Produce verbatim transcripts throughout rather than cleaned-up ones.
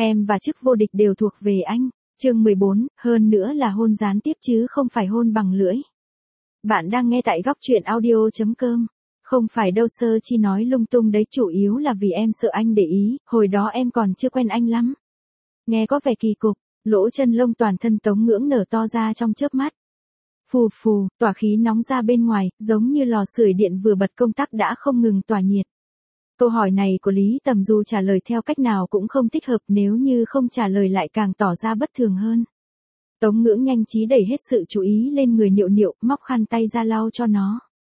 Em và chức vô địch đều thuộc về anh. Chương mười bốn, hơn nữa là hôn gián tiếp chứ không phải hôn bằng lưỡi. Bạn đang nghe tại góc truyện audio chấm com. Không phải đâu sơ chi nói lung tung đấy, chủ yếu là vì em sợ anh để ý, hồi đó em còn chưa quen anh lắm. Nghe có vẻ kỳ cục, lỗ chân lông toàn thân Tống Ngưỡng nở to ra trong chớp mắt. Phù phù, tỏa khí nóng ra bên ngoài, giống như lò sưởi điện vừa bật công tắc đã không ngừng tỏa nhiệt. Câu hỏi này của Lý Tầm dù trả lời theo cách nào cũng không thích hợp, nếu như không trả lời lại càng tỏ ra bất thường hơn. Tống Ngưỡng nhanh trí đẩy hết sự chú ý lên người Niệu Niệu, móc khăn tay ra lau cho nó.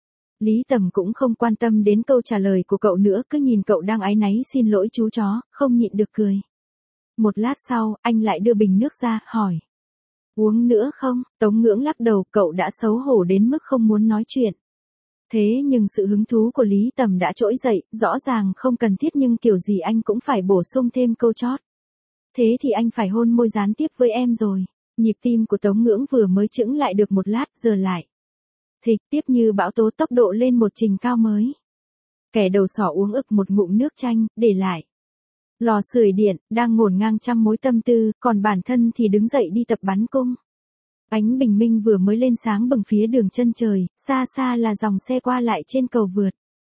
Lý Tầm cũng không quan tâm đến câu trả lời của cậu nữa, cứ nhìn cậu đang áy náy xin lỗi chú chó, không nhịn được cười. Một lát sau, anh lại đưa bình nước ra, hỏi. Uống nữa không? Tống Ngưỡng lắc đầu, cậu đã xấu hổ đến mức không muốn nói chuyện. Thế nhưng sự hứng thú của Lý Tầm đã trỗi dậy, rõ ràng không cần thiết nhưng kiểu gì anh cũng phải bổ sung thêm câu chót. Thế thì anh phải hôn môi gián tiếp với em rồi. Nhịp tim của Tống Ngưỡng vừa mới chững lại được một lát, giờ lại. Thịch tiếp như bão tố, tốc độ lên một trình cao mới. Kẻ đầu sỏ uống ực một ngụm nước chanh, để lại. Lò sưởi điện, đang ngổn ngang trăm mối tâm tư, còn bản thân thì đứng dậy đi tập bắn cung. Ánh bình minh vừa mới lên sáng bừng phía đường chân trời, xa xa là dòng xe qua lại trên cầu vượt.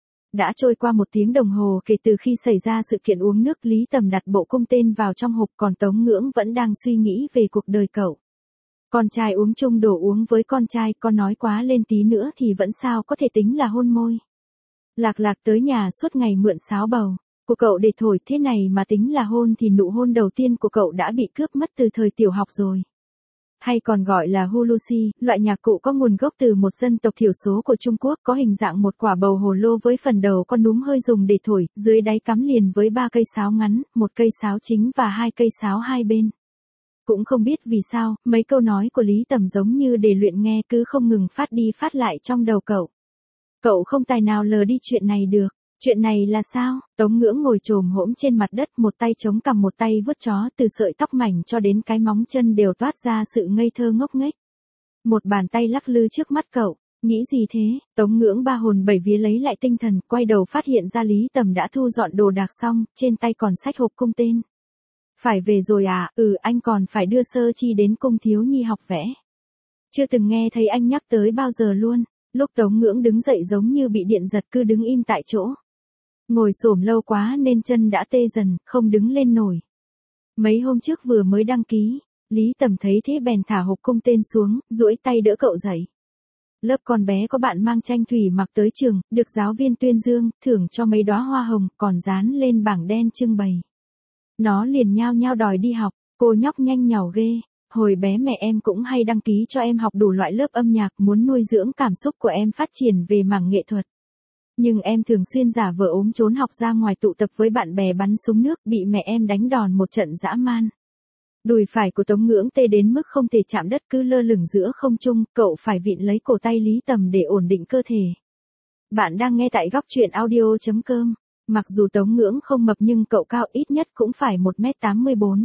Đã trôi qua một tiếng đồng hồ kể từ khi xảy ra sự kiện uống nước, Lý Tầm đặt bộ cung tên vào trong hộp, còn Tống Ngưỡng vẫn đang suy nghĩ về cuộc đời cậu. Con trai uống chung đồ uống với con trai, con nói quá lên tí nữa thì vẫn sao có thể tính là hôn môi. Lạc Lạc tới nhà suốt ngày mượn sáo bầu của cậu để thổi, thế này mà tính là hôn thì nụ hôn đầu tiên của cậu đã bị cướp mất từ thời tiểu học rồi. Hay còn gọi là hulusi, loại nhạc cụ có nguồn gốc từ một dân tộc thiểu số của Trung Quốc, có hình dạng một quả bầu hồ lô với phần đầu con núm hơi dùng để thổi, dưới đáy cắm liền với ba cây sáo ngắn, một cây sáo chính và hai cây sáo hai bên. Cũng không biết vì sao, mấy câu nói của Lý Tầm giống như để luyện nghe cứ không ngừng phát đi phát lại trong đầu cậu. Cậu không tài nào lờ đi chuyện này được. Chuyện này là sao? Tống Ngưỡng ngồi chồm hổm trên mặt đất, một tay chống cằm một tay vuốt chó, từ sợi tóc mảnh cho đến cái móng chân đều toát ra sự ngây thơ ngốc nghếch. Một bàn tay lắc lư trước mắt cậu. Nghĩ gì thế? Tống Ngưỡng ba hồn bảy vía lấy lại tinh thần, quay đầu phát hiện ra Lý Tầm đã thu dọn đồ đạc xong, trên tay còn xách hộp cung tên. Phải về rồi à? Ừ, anh còn phải đưa Sơ Chi đến cung thiếu nhi học vẽ. Chưa từng nghe thấy anh nhắc tới bao giờ luôn. Lúc Tống Ngưỡng đứng dậy giống như bị điện giật, cứ đứng im tại chỗ. Ngồi xổm lâu quá nên chân đã tê dần, không đứng lên nổi. Mấy hôm trước vừa mới đăng ký, Lý Tầm thấy thế bèn thả hộp cung tên xuống, duỗi tay đỡ cậu dậy. Lớp con bé có bạn mang tranh thủy mặc tới trường, được giáo viên tuyên dương, thưởng cho mấy đóa hoa hồng, còn dán lên bảng đen trưng bày. Nó liền nhao nhao đòi đi học, cô nhóc nhanh nhảu ghê. Hồi bé mẹ em cũng hay đăng ký cho em học đủ loại lớp âm nhạc, muốn nuôi dưỡng cảm xúc của em phát triển về mảng nghệ thuật. Nhưng em thường xuyên giả vờ ốm trốn học ra ngoài tụ tập với bạn bè bắn súng nước, bị mẹ em đánh đòn một trận dã man. Đùi phải của Tống Ngưỡng tê đến mức không thể chạm đất, cứ lơ lửng giữa không trung, cậu phải vịn lấy cổ tay Lý Tầm để ổn định cơ thể. Bạn đang nghe tại góc truyện audio chấm com. Mặc dù Tống Ngưỡng không mập nhưng cậu cao ít nhất cũng phải một mét tám mươi bốn.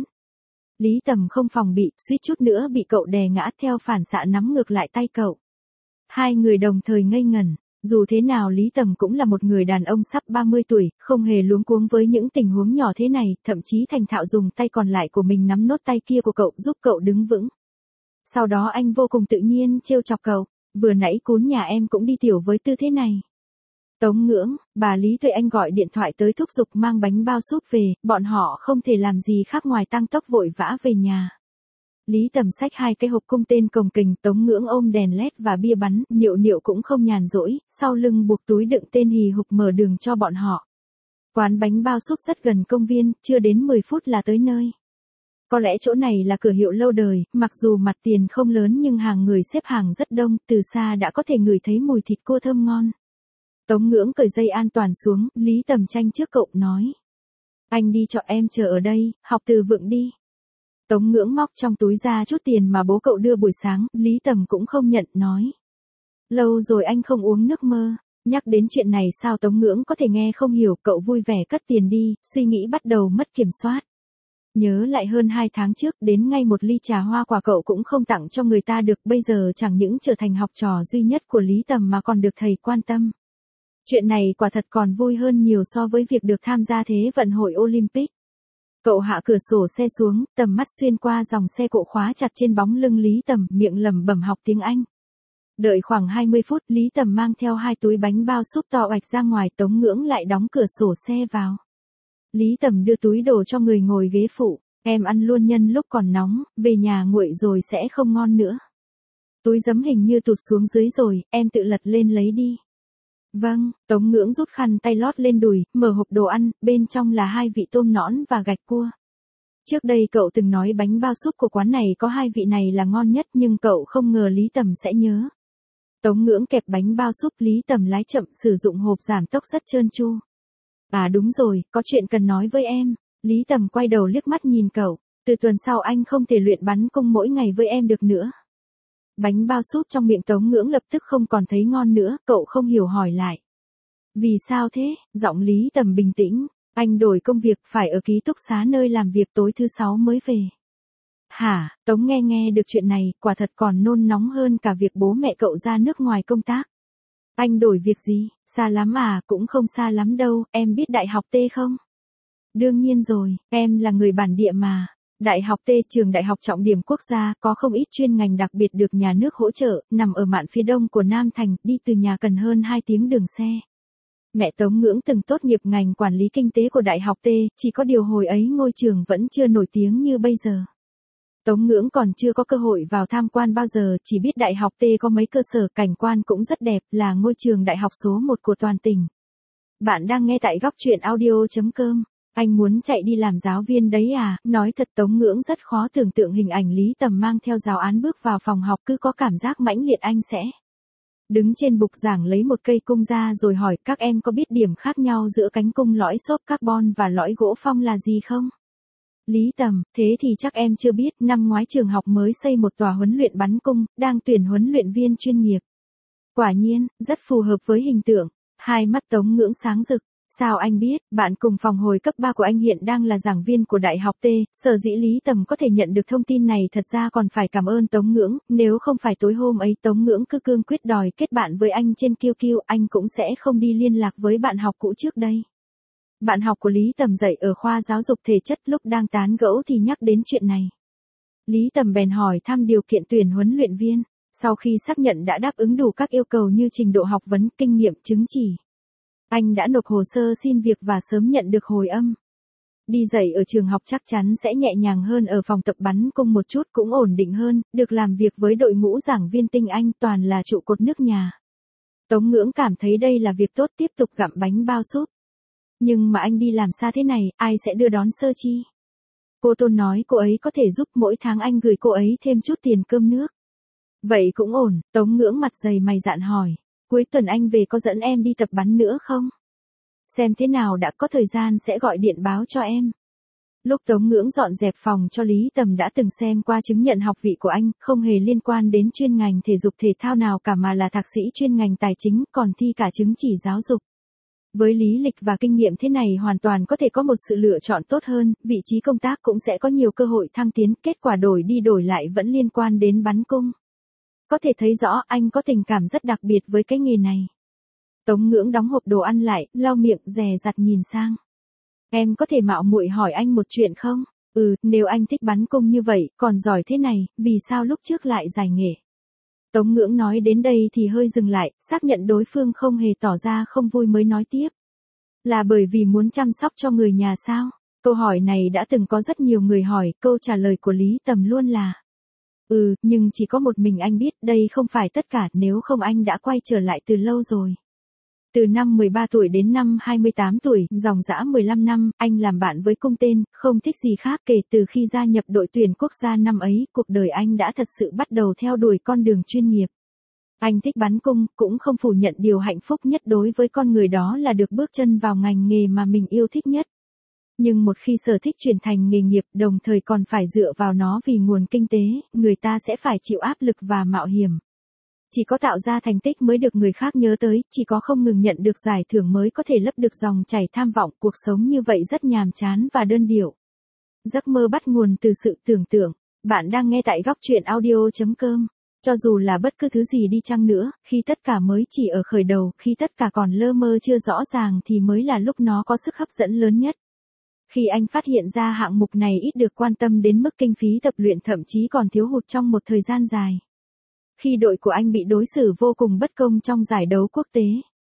Lý Tầm không phòng bị, suýt chút nữa bị cậu đè ngã, theo phản xạ nắm ngược lại tay cậu. Hai người đồng thời ngây ngẩn. Dù thế nào Lý Tầm cũng là một người đàn ông sắp ba mươi tuổi, không hề luống cuống với những tình huống nhỏ thế này, thậm chí thành thạo dùng tay còn lại của mình nắm nốt tay kia của cậu, giúp cậu đứng vững. Sau đó anh vô cùng tự nhiên trêu chọc cậu, vừa nãy cún nhà em cũng đi tiểu với tư thế này. Tống Ngưỡng, bà Lý Tuệ Anh gọi điện thoại tới thúc giục mang bánh bao súp về, bọn họ không thể làm gì khác ngoài tăng tốc vội vã về nhà. Lý Tầm xách hai cái hộp cung tên cồng kềnh, Tống Ngưỡng ôm đèn led và bia bắn, Niệu Niệu cũng không nhàn rỗi, sau lưng buộc túi đựng tên hì hục mở đường cho bọn họ. Quán bánh bao súp rất gần công viên, chưa đến mười phút là tới nơi. Có lẽ chỗ này là cửa hiệu lâu đời, mặc dù mặt tiền không lớn nhưng hàng người xếp hàng rất đông, từ xa đã có thể ngửi thấy mùi thịt cua thơm ngon. Tống Ngưỡng cởi dây an toàn xuống, Lý Tầm tranh trước cậu nói. Anh đi cho em chờ ở đây, học từ vựng đi. Tống Ngưỡng móc trong túi ra chút tiền mà bố cậu đưa buổi sáng, Lý Tầm cũng không nhận, nói. Lâu rồi anh không uống nước mơ. Nhắc đến chuyện này sao Tống Ngưỡng có thể nghe không hiểu, cậu vui vẻ cất tiền đi, suy nghĩ bắt đầu mất kiểm soát. Nhớ lại hơn hai tháng trước, đến ngay một ly trà hoa quả cậu cũng không tặng cho người ta được, bây giờ chẳng những trở thành học trò duy nhất của Lý Tầm mà còn được thầy quan tâm. Chuyện này quả thật còn vui hơn nhiều so với việc được tham gia Thế vận hội Olympic. Cậu hạ cửa sổ xe xuống, tầm mắt xuyên qua dòng xe cộ khóa chặt trên bóng lưng Lý Tầm, miệng lẩm bẩm học tiếng Anh. Đợi khoảng hai mươi phút, Lý Tầm mang theo hai túi bánh bao súp to oạch ra ngoài, Tống Ngưỡng lại đóng cửa sổ xe vào. Lý Tầm đưa túi đồ cho người ngồi ghế phụ, em ăn luôn nhân lúc còn nóng, về nhà nguội rồi sẽ không ngon nữa. Túi giấm hình như tụt xuống dưới rồi, em tự lật lên lấy đi. Vâng, Tống Ngưỡng rút khăn tay lót lên đùi, mở hộp đồ ăn, bên trong là hai vị tôm nõn và gạch cua. Trước đây cậu từng nói bánh bao súp của quán này có hai vị này là ngon nhất, nhưng cậu không ngờ Lý Tầm sẽ nhớ. Tống Ngưỡng kẹp bánh bao súp, Lý Tầm lái chậm, sử dụng hộp giảm tốc rất trơn tru. À đúng rồi, có chuyện cần nói với em. Lý Tầm quay đầu liếc mắt nhìn cậu, từ tuần sau anh không thể luyện bắn cung mỗi ngày với em được nữa. Bánh bao súp trong miệng Tống Ngưỡng lập tức không còn thấy ngon nữa, cậu không hiểu hỏi lại. Vì sao thế? Giọng Lý Tầm bình tĩnh, anh đổi công việc, phải ở ký túc xá nơi làm việc, tối thứ sáu mới về. Hả? Tống nghe nghe được chuyện này, quả thật còn nôn nóng hơn cả việc bố mẹ cậu ra nước ngoài công tác. Anh đổi việc gì? Xa lắm à? Cũng không xa lắm đâu, em biết Đại học T không? Đương nhiên rồi, em là người bản địa mà. Đại học T, trường đại học trọng điểm quốc gia, có không ít chuyên ngành đặc biệt được nhà nước hỗ trợ, nằm ở mạn phía đông của Nam Thành, đi từ nhà cần hơn hai tiếng đường xe. Mẹ Tống Ngưỡng từng tốt nghiệp ngành quản lý kinh tế của Đại học T, chỉ có điều hồi ấy ngôi trường vẫn chưa nổi tiếng như bây giờ. Tống Ngưỡng còn chưa có cơ hội vào tham quan bao giờ, chỉ biết Đại học T có mấy cơ sở, cảnh quan cũng rất đẹp, là ngôi trường đại học số một của toàn tỉnh. Bạn đang nghe tại góc truyện audio chấm com. Anh muốn chạy đi làm giáo viên đấy à? Nói thật, Tống Ngưỡng rất khó tưởng tượng hình ảnh Lý Tầm mang theo giáo án bước vào phòng học, cứ có cảm giác mãnh liệt anh sẽ đứng trên bục giảng lấy một cây cung ra rồi hỏi các em có biết điểm khác nhau giữa cánh cung lõi xốp carbon và lõi gỗ phong là gì không? Lý Tầm, thế thì chắc em chưa biết, năm ngoái trường học mới xây một tòa huấn luyện bắn cung, đang tuyển huấn luyện viên chuyên nghiệp. Quả nhiên, rất phù hợp với hình tượng. Hai mắt Tống Ngưỡng sáng rực. Sao anh biết? Bạn cùng phòng hồi cấp ba của anh hiện đang là giảng viên của Đại học T, sở dĩ Lý Tầm có thể nhận được thông tin này thật ra còn phải cảm ơn Tống Ngưỡng, nếu không phải tối hôm ấy Tống Ngưỡng cứ cương quyết đòi kết bạn với anh trên Q Q, anh cũng sẽ không đi liên lạc với bạn học cũ trước đây. Bạn học của Lý Tầm dạy ở khoa giáo dục thể chất, lúc đang tán gẫu thì nhắc đến chuyện này. Lý Tầm bèn hỏi thăm điều kiện tuyển huấn luyện viên, sau khi xác nhận đã đáp ứng đủ các yêu cầu như trình độ học vấn, kinh nghiệm, chứng chỉ. Anh đã nộp hồ sơ xin việc và sớm nhận được hồi âm. Đi dạy ở trường học chắc chắn sẽ nhẹ nhàng hơn ở phòng tập bắn cung một chút, cũng ổn định hơn, được làm việc với đội ngũ giảng viên tinh anh toàn là trụ cột nước nhà. Tống Ngưỡng cảm thấy đây là việc tốt, tiếp tục gặm bánh bao súp. Nhưng mà anh đi làm xa thế này, ai sẽ đưa đón Sơ Chi? Cô Tôn nói cô ấy có thể giúp, mỗi tháng anh gửi cô ấy thêm chút tiền cơm nước. Vậy cũng ổn, Tống Ngưỡng mặt dày mày dạn hỏi. Cuối tuần anh về có dẫn em đi tập bắn nữa không? Xem thế nào đã, có thời gian sẽ gọi điện báo cho em. Lúc Tống Ngưỡng dọn dẹp phòng cho Lý Tầm đã từng xem qua chứng nhận học vị của anh, không hề liên quan đến chuyên ngành thể dục thể thao nào cả mà là thạc sĩ chuyên ngành tài chính, còn thi cả chứng chỉ giáo dục. Với lý lịch và kinh nghiệm thế này hoàn toàn có thể có một sự lựa chọn tốt hơn, vị trí công tác cũng sẽ có nhiều cơ hội thăng tiến, kết quả đổi đi đổi lại vẫn liên quan đến bắn cung. Có thể thấy rõ anh có tình cảm rất đặc biệt với cái nghề này. Tống Ngưỡng đóng hộp đồ ăn lại, lau miệng, dè dặt nhìn sang. Em có thể mạo muội hỏi anh một chuyện không? Ừ, nếu anh thích bắn cung như vậy, còn giỏi thế này, vì sao lúc trước lại giải nghệ? Tống Ngưỡng nói đến đây thì hơi dừng lại, xác nhận đối phương không hề tỏ ra không vui mới nói tiếp. Là bởi vì muốn chăm sóc cho người nhà sao? Câu hỏi này đã từng có rất nhiều người hỏi, câu trả lời của Lý Tầm luôn là ừ, nhưng chỉ có một mình anh biết, đây không phải tất cả, nếu không anh đã quay trở lại từ lâu rồi. Từ năm mười ba tuổi đến năm hai mươi tám tuổi, dòng dã mười lăm năm, anh làm bạn với cung tên, không thích gì khác. Kể từ khi gia nhập đội tuyển quốc gia năm ấy, cuộc đời anh đã thật sự bắt đầu theo đuổi con đường chuyên nghiệp. Anh thích bắn cung, cũng không phủ nhận điều hạnh phúc nhất đối với con người đó là được bước chân vào ngành nghề mà mình yêu thích nhất. Nhưng một khi sở thích chuyển thành nghề nghiệp, đồng thời còn phải dựa vào nó vì nguồn kinh tế, người ta sẽ phải chịu áp lực và mạo hiểm. Chỉ có tạo ra thành tích mới được người khác nhớ tới, chỉ có không ngừng nhận được giải thưởng mới có thể lấp được dòng chảy tham vọng. Cuộc sống như vậy rất nhàm chán và đơn điệu. Giấc mơ bắt nguồn từ sự tưởng tượng. Bạn đang nghe tại góc truyện audio chấm com. Cho dù là bất cứ thứ gì đi chăng nữa, khi tất cả mới chỉ ở khởi đầu, khi tất cả còn lơ mơ chưa rõ ràng thì mới là lúc nó có sức hấp dẫn lớn nhất. Khi anh phát hiện ra hạng mục này ít được quan tâm đến mức kinh phí tập luyện thậm chí còn thiếu hụt trong một thời gian dài. Khi đội của anh bị đối xử vô cùng bất công trong giải đấu quốc tế.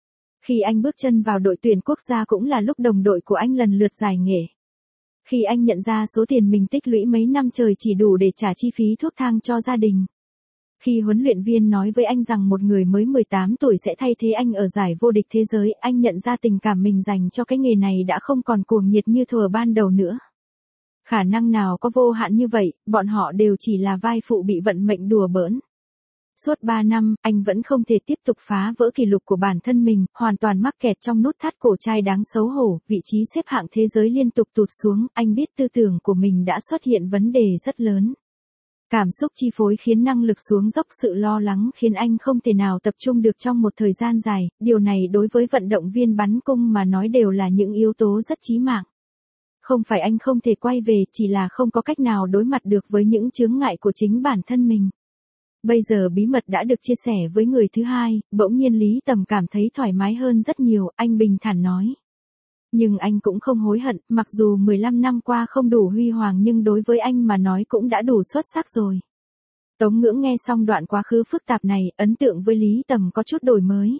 Khi anh bước chân vào đội tuyển quốc gia cũng là lúc đồng đội của anh lần lượt giải nghệ. Khi anh nhận ra số tiền mình tích lũy mấy năm trời chỉ đủ để trả chi phí thuốc thang cho gia đình. Khi huấn luyện viên nói với anh rằng một người mới mười tám tuổi sẽ thay thế anh ở giải vô địch thế giới, anh nhận ra tình cảm mình dành cho cái nghề này đã không còn cuồng nhiệt như thuở ban đầu nữa. Khả năng nào có vô hạn như vậy, bọn họ đều chỉ là vai phụ bị vận mệnh đùa bỡn. Suốt ba năm, anh vẫn không thể tiếp tục phá vỡ kỷ lục của bản thân mình, hoàn toàn mắc kẹt trong nút thắt cổ trai đáng xấu hổ, vị trí xếp hạng thế giới liên tục tụt xuống, anh biết tư tưởng của mình đã xuất hiện vấn đề rất lớn. Cảm xúc chi phối khiến năng lực xuống dốc, sự lo lắng khiến anh không thể nào tập trung được trong một thời gian dài, điều này đối với vận động viên bắn cung mà nói đều là những yếu tố rất chí mạng. Không phải anh không thể quay về, chỉ là không có cách nào đối mặt được với những chướng ngại của chính bản thân mình. Bây giờ bí mật đã được chia sẻ với người thứ hai, bỗng nhiên Lý Tầm cảm thấy thoải mái hơn rất nhiều, anh bình thản nói. Nhưng anh cũng không hối hận, mặc dù mười lăm năm qua không đủ huy hoàng nhưng đối với anh mà nói cũng đã đủ xuất sắc rồi. Tống Ngưỡng nghe xong đoạn quá khứ phức tạp này, ấn tượng với Lý Tầm có chút đổi mới.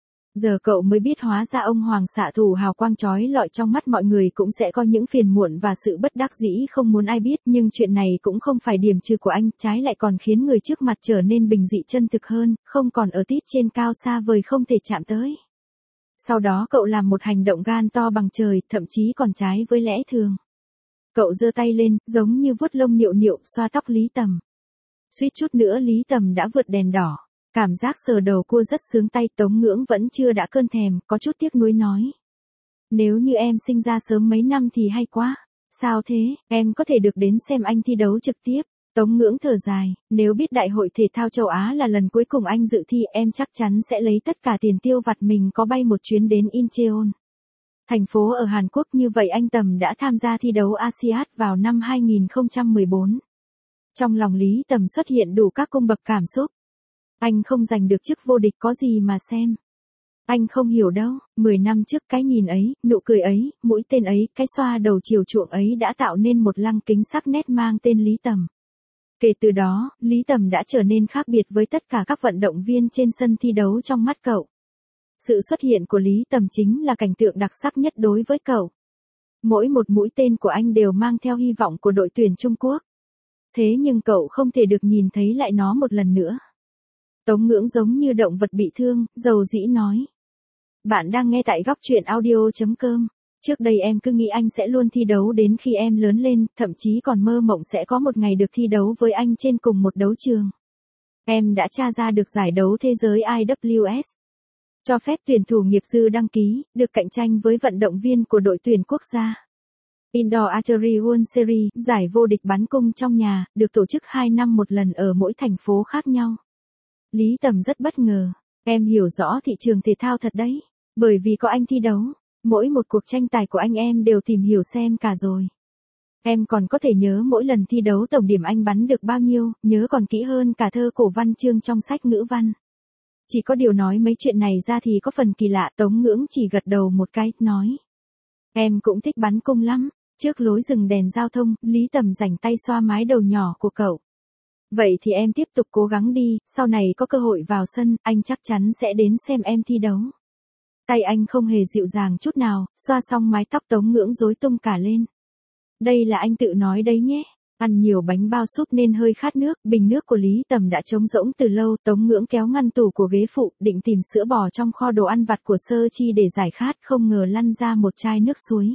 Giờ cậu mới biết hóa ra ông hoàng xạ thủ hào quang chói lọi trong mắt mọi người cũng sẽ có những phiền muộn và sự bất đắc dĩ không muốn ai biết, nhưng chuyện này cũng không phải điểm trừ của anh, trái lại còn khiến người trước mặt trở nên bình dị chân thực hơn, không còn ở tít trên cao xa vời không thể chạm tới. Sau đó cậu làm một hành động gan to bằng trời, thậm chí còn trái với lẽ thường. Cậu giơ tay lên, giống như vuốt lông Niệu Niệu, xoa tóc Lý Tầm. Suýt chút nữa Lý Tầm đã vượt đèn đỏ. Cảm giác sờ đầu cua rất sướng tay. Tống Ngưỡng vẫn chưa đã cơn thèm, có chút tiếc nuối nói. Nếu như em sinh ra sớm mấy năm thì hay quá. Sao thế, em có thể được đến xem anh thi đấu trực tiếp. Tống Ngưỡng thở dài, nếu biết Đại hội Thể thao châu Á là lần cuối cùng anh dự thi, em chắc chắn sẽ lấy tất cả tiền tiêu vặt mình có bay một chuyến đến Incheon. Thành phố ở Hàn Quốc, như vậy anh Tầm đã tham gia thi đấu a si át vào năm hai nghìn không trăm mười bốn. Trong lòng Lý Tầm xuất hiện đủ các cung bậc cảm xúc. Anh không giành được chức vô địch có gì mà xem. Anh không hiểu đâu, mười năm trước cái nhìn ấy, nụ cười ấy, mũi tên ấy, cái xoa đầu chiều chuộng ấy đã tạo nên một lăng kính sắc nét mang tên Lý Tầm. Kể từ đó, Lý Tầm đã trở nên khác biệt với tất cả các vận động viên trên sân thi đấu trong mắt cậu. Sự xuất hiện của Lý Tầm chính là cảnh tượng đặc sắc nhất đối với cậu. Mỗi một mũi tên của anh đều mang theo hy vọng của đội tuyển Trung Quốc. Thế nhưng cậu không thể được nhìn thấy lại nó một lần nữa. Tống Ngưỡng giống như động vật bị thương, dầu dĩ nói. Bạn đang nghe tại góc truyện audio chấm com. Trước đây em cứ nghĩ anh sẽ luôn thi đấu đến khi em lớn lên, thậm chí còn mơ mộng sẽ có một ngày được thi đấu với anh trên cùng một đấu trường. Em đã tra ra được giải đấu thế giới i vê kép ét. Cho phép tuyển thủ nghiệp dư đăng ký, được cạnh tranh với vận động viên của đội tuyển quốc gia. Indoor Archery World Series, giải vô địch bắn cung trong nhà, được tổ chức hai năm một lần ở mỗi thành phố khác nhau. Lý Tầm rất bất ngờ, em hiểu rõ thị trường thể thao thật đấy, bởi vì có anh thi đấu, mỗi một cuộc tranh tài của anh em đều tìm hiểu xem cả rồi. Em còn có thể nhớ mỗi lần thi đấu tổng điểm anh bắn được bao nhiêu, nhớ còn kỹ hơn cả thơ cổ văn chương trong sách ngữ văn. Chỉ có điều nói mấy chuyện này ra thì có phần kỳ lạ. Tống Ngưỡng chỉ gật đầu một cái, nói. Em cũng thích bắn cung lắm. Trước lối dừng đèn giao thông, Lý Tầm rảnh tay xoa mái đầu nhỏ của cậu. Vậy thì em tiếp tục cố gắng đi, sau này có cơ hội vào sân, anh chắc chắn sẽ đến xem em thi đấu. Tay anh không hề dịu dàng chút nào, xoa xong mái tóc Tống Ngưỡng rối tung cả lên. Đây là anh tự nói đấy nhé. Ăn nhiều bánh bao súp nên hơi khát nước, bình nước của Lý Tầm đã trống rỗng từ lâu. Tống Ngưỡng kéo ngăn tủ của ghế phụ, định tìm sữa bò trong kho đồ ăn vặt của Sơ Chi để giải khát, không ngờ lăn ra một chai nước suối.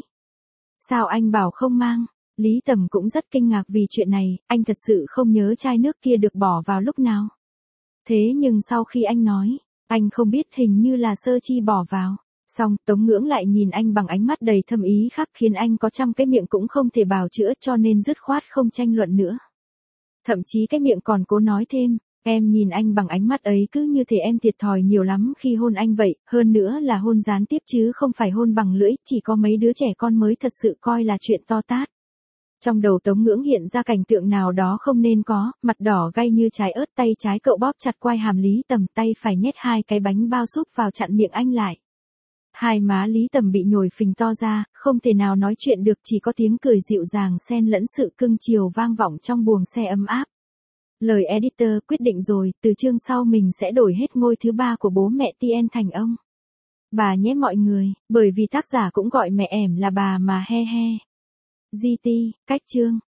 Sao anh bảo không mang? Lý Tầm cũng rất kinh ngạc vì chuyện này, anh thật sự không nhớ chai nước kia được bỏ vào lúc nào. Thế nhưng sau khi anh nói, anh không biết, hình như là Sơ Chi bỏ vào. Xong, Tống Ngưỡng lại nhìn anh bằng ánh mắt đầy thâm ý khác, khiến anh có trăm cái miệng cũng không thể bào chữa, cho nên dứt khoát không tranh luận nữa. Thậm chí cái miệng còn cố nói thêm, em nhìn anh bằng ánh mắt ấy cứ như thể em thiệt thòi nhiều lắm khi hôn anh vậy, hơn nữa là hôn gián tiếp chứ không phải hôn bằng lưỡi, chỉ có mấy đứa trẻ con mới thật sự coi là chuyện to tát. Trong đầu Tống Ngưỡng hiện ra cảnh tượng nào đó không nên có, mặt đỏ gay như trái ớt, tay trái cậu bóp chặt quai hàm Lý Tầm, tay phải nhét hai cái bánh bao súp vào chặn miệng anh lại. Hai má Lý Tầm bị nhồi phình to ra, không thể nào nói chuyện được, chỉ có tiếng cười dịu dàng xen lẫn sự cưng chiều vang vọng trong buồng xe ấm áp. Lời editor quyết định rồi, từ chương sau mình sẽ đổi hết ngôi thứ ba của bố mẹ Tien thành ông. Bà nhé mọi người, bởi vì tác giả cũng gọi mẹ ẻm là bà mà he he. giê tê, cách chương.